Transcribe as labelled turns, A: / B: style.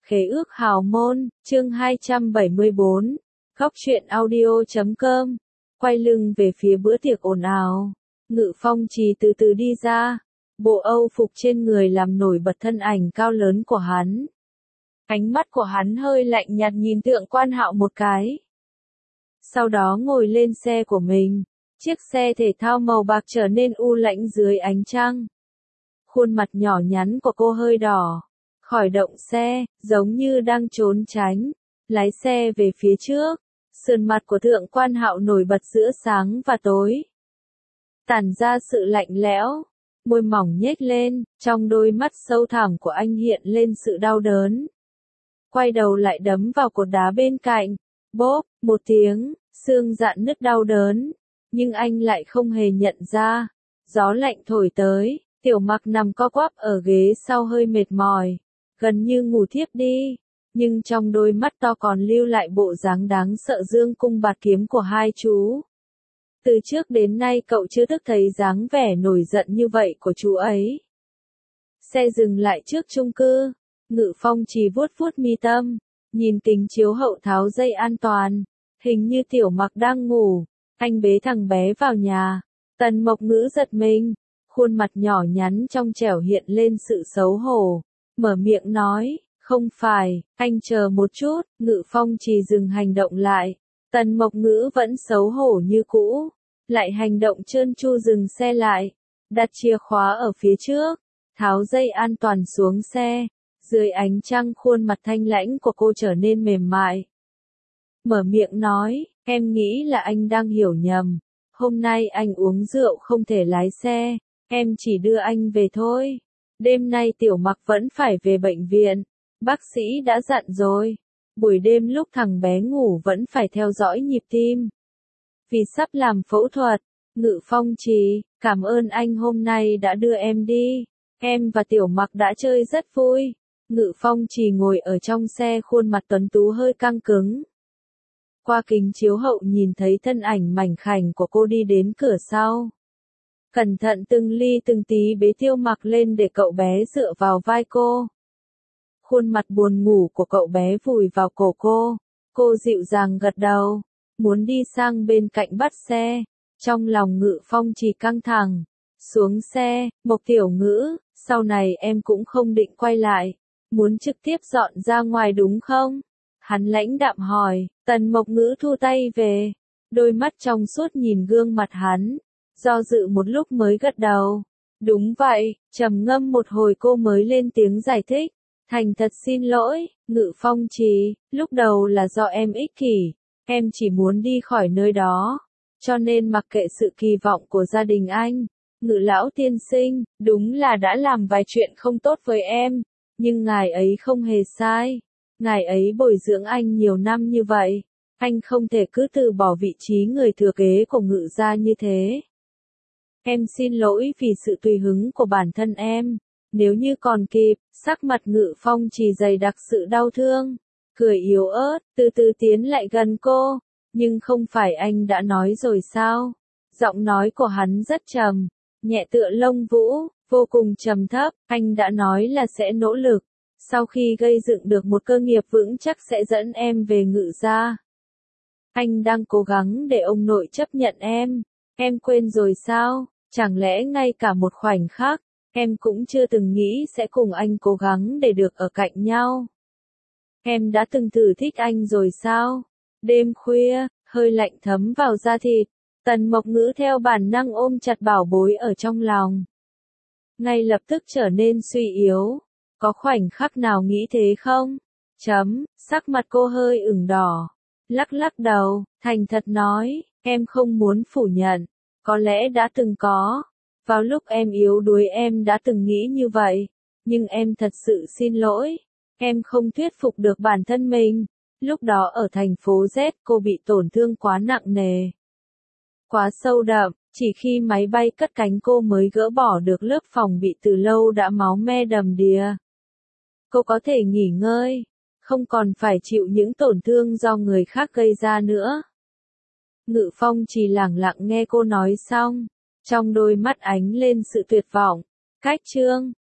A: Khế ước hào môn, chương 274, góc truyện audio.com, quay lưng về phía bữa tiệc ồn ào. Ngự Phong Trì từ từ đi ra, bộ âu phục trên người làm nổi bật thân ảnh cao lớn của hắn. Ánh mắt của hắn hơi lạnh nhạt nhìn Thượng Quan Hạo một cái. Sau đó ngồi lên xe của mình, chiếc xe thể thao màu bạc trở nên u lãnh dưới ánh trăng. Khuôn mặt nhỏ nhắn của cô hơi đỏ. Khỏi động xe, giống như đang trốn tránh, lái xe về phía trước. Sườn mặt của Thượng Quan Hạo nổi bật giữa sáng và tối, tản ra sự lạnh lẽo, môi mỏng nhếch lên, trong đôi mắt sâu thẳm của anh hiện lên sự đau đớn. Quay đầu lại đấm vào cột đá bên cạnh, bốp, một tiếng, xương rạn nứt đau đớn, nhưng anh lại không hề nhận ra. Gió lạnh thổi tới, Tiểu Mặc nằm co quắp ở ghế sau hơi mệt mỏi, gần như ngủ thiếp đi, nhưng trong đôi mắt to còn lưu lại bộ dáng đáng sợ dương cung bạt kiếm của hai chú. Từ trước đến nay cậu chưa từng thấy dáng vẻ nổi giận như vậy của chú ấy. Xe dừng lại trước chung cư, Ngự Phong Trì vuốt vuốt mi tâm, nhìn kính chiếu hậu tháo dây an toàn, hình như Tiểu Mặc đang ngủ, anh bế thằng bé vào nhà. Tần Mộc Ngữ giật mình, khuôn mặt nhỏ nhắn trong trẻo hiện lên sự xấu hổ. Mở miệng nói, không phải, anh chờ một chút. Ngự Phong Trì dừng hành động lại. Tần Mộc Ngữ vẫn xấu hổ như cũ, lại hành động trơn tru dừng xe lại, đặt chìa khóa ở phía trước, tháo dây an toàn xuống xe. Dưới ánh trăng khuôn mặt thanh lãnh của cô trở nên mềm mại. Mở miệng nói, em nghĩ là anh đang hiểu nhầm. Hôm nay anh uống rượu không thể lái xe, em chỉ đưa anh về thôi. Đêm nay Tiểu Mặc vẫn phải về bệnh viện, bác sĩ đã dặn rồi. Buổi đêm lúc thằng bé ngủ vẫn phải theo dõi nhịp tim. Vì sắp làm phẫu thuật. Ngự Phong Trì, cảm ơn anh hôm nay đã đưa em đi. Em và Tiểu Mặc đã chơi rất vui. Ngự Phong Trì ngồi ở trong xe, khuôn mặt tuấn tú hơi căng cứng. Qua kính chiếu hậu nhìn thấy thân ảnh mảnh khảnh của cô đi đến cửa sau. Cẩn thận từng ly từng tí bế Tiểu Mặc lên để cậu bé dựa vào vai cô. Khuôn mặt buồn ngủ của cậu bé vùi vào cổ cô. Cô dịu dàng gật đầu, muốn đi sang bên cạnh bắt xe. Trong lòng Ngự Phong Trì căng thẳng. Xuống xe, Mộc Tiểu Ngữ, sau này em cũng không định quay lại. Muốn trực tiếp dọn ra ngoài đúng không? Hắn lãnh đạm hỏi. Tần Mộc Ngữ thu tay về, đôi mắt trong suốt nhìn gương mặt hắn, do dự một lúc mới gật đầu. Đúng vậy. Trầm ngâm một hồi cô mới lên tiếng giải thích. Thành thật xin lỗi, Ngự Phong Trì, lúc đầu là do em ích kỷ, em chỉ muốn đi khỏi nơi đó, cho nên mặc kệ sự kỳ vọng của gia đình anh. Ngự lão tiên sinh, đúng là đã làm vài chuyện không tốt với em, nhưng ngài ấy không hề sai. Ngài ấy bồi dưỡng anh nhiều năm như vậy, anh không thể cứ từ bỏ vị trí người thừa kế của Ngự gia như thế. Em xin lỗi vì sự tùy hứng của bản thân em. Nếu như còn kịp, sắc mặt Ngự Phong Trì dày đặc sự đau thương, cười yếu ớt, từ từ tiến lại gần cô. Nhưng không phải anh đã nói rồi sao? Giọng nói của hắn rất trầm, nhẹ tựa lông vũ, vô cùng trầm thấp. Anh đã nói là sẽ nỗ lực, sau khi gây dựng được một cơ nghiệp vững chắc sẽ dẫn em về Ngự gia. Anh đang cố gắng để ông nội chấp nhận em quên rồi sao? Chẳng lẽ ngay cả một khoảnh khắc, em cũng chưa từng nghĩ sẽ cùng anh cố gắng để được ở cạnh nhau? Em đã từng thử thích anh rồi sao? Đêm khuya, hơi lạnh thấm vào da thịt, Tần Mộc Ngữ theo bản năng ôm chặt bảo bối ở trong lòng. Ngay lập tức trở nên suy yếu. Có khoảnh khắc nào nghĩ thế không? Sắc mặt cô hơi ửng đỏ, lắc lắc đầu, thành thật nói, em không muốn phủ nhận, có lẽ đã từng có. Vào lúc em yếu đuối em đã từng nghĩ như vậy, nhưng em thật sự xin lỗi, em không thuyết phục được bản thân mình. Lúc đó ở thành phố Z cô bị tổn thương quá nặng nề, quá sâu đậm, chỉ khi máy bay cất cánh cô mới gỡ bỏ được lớp phòng bị từ lâu đã máu me đầm đìa. Cô có thể nghỉ ngơi, không còn phải chịu những tổn thương do người khác gây ra nữa. Ngự Phong chỉ lẳng lặng nghe cô nói xong, trong đôi mắt ánh lên sự tuyệt vọng. Cách chương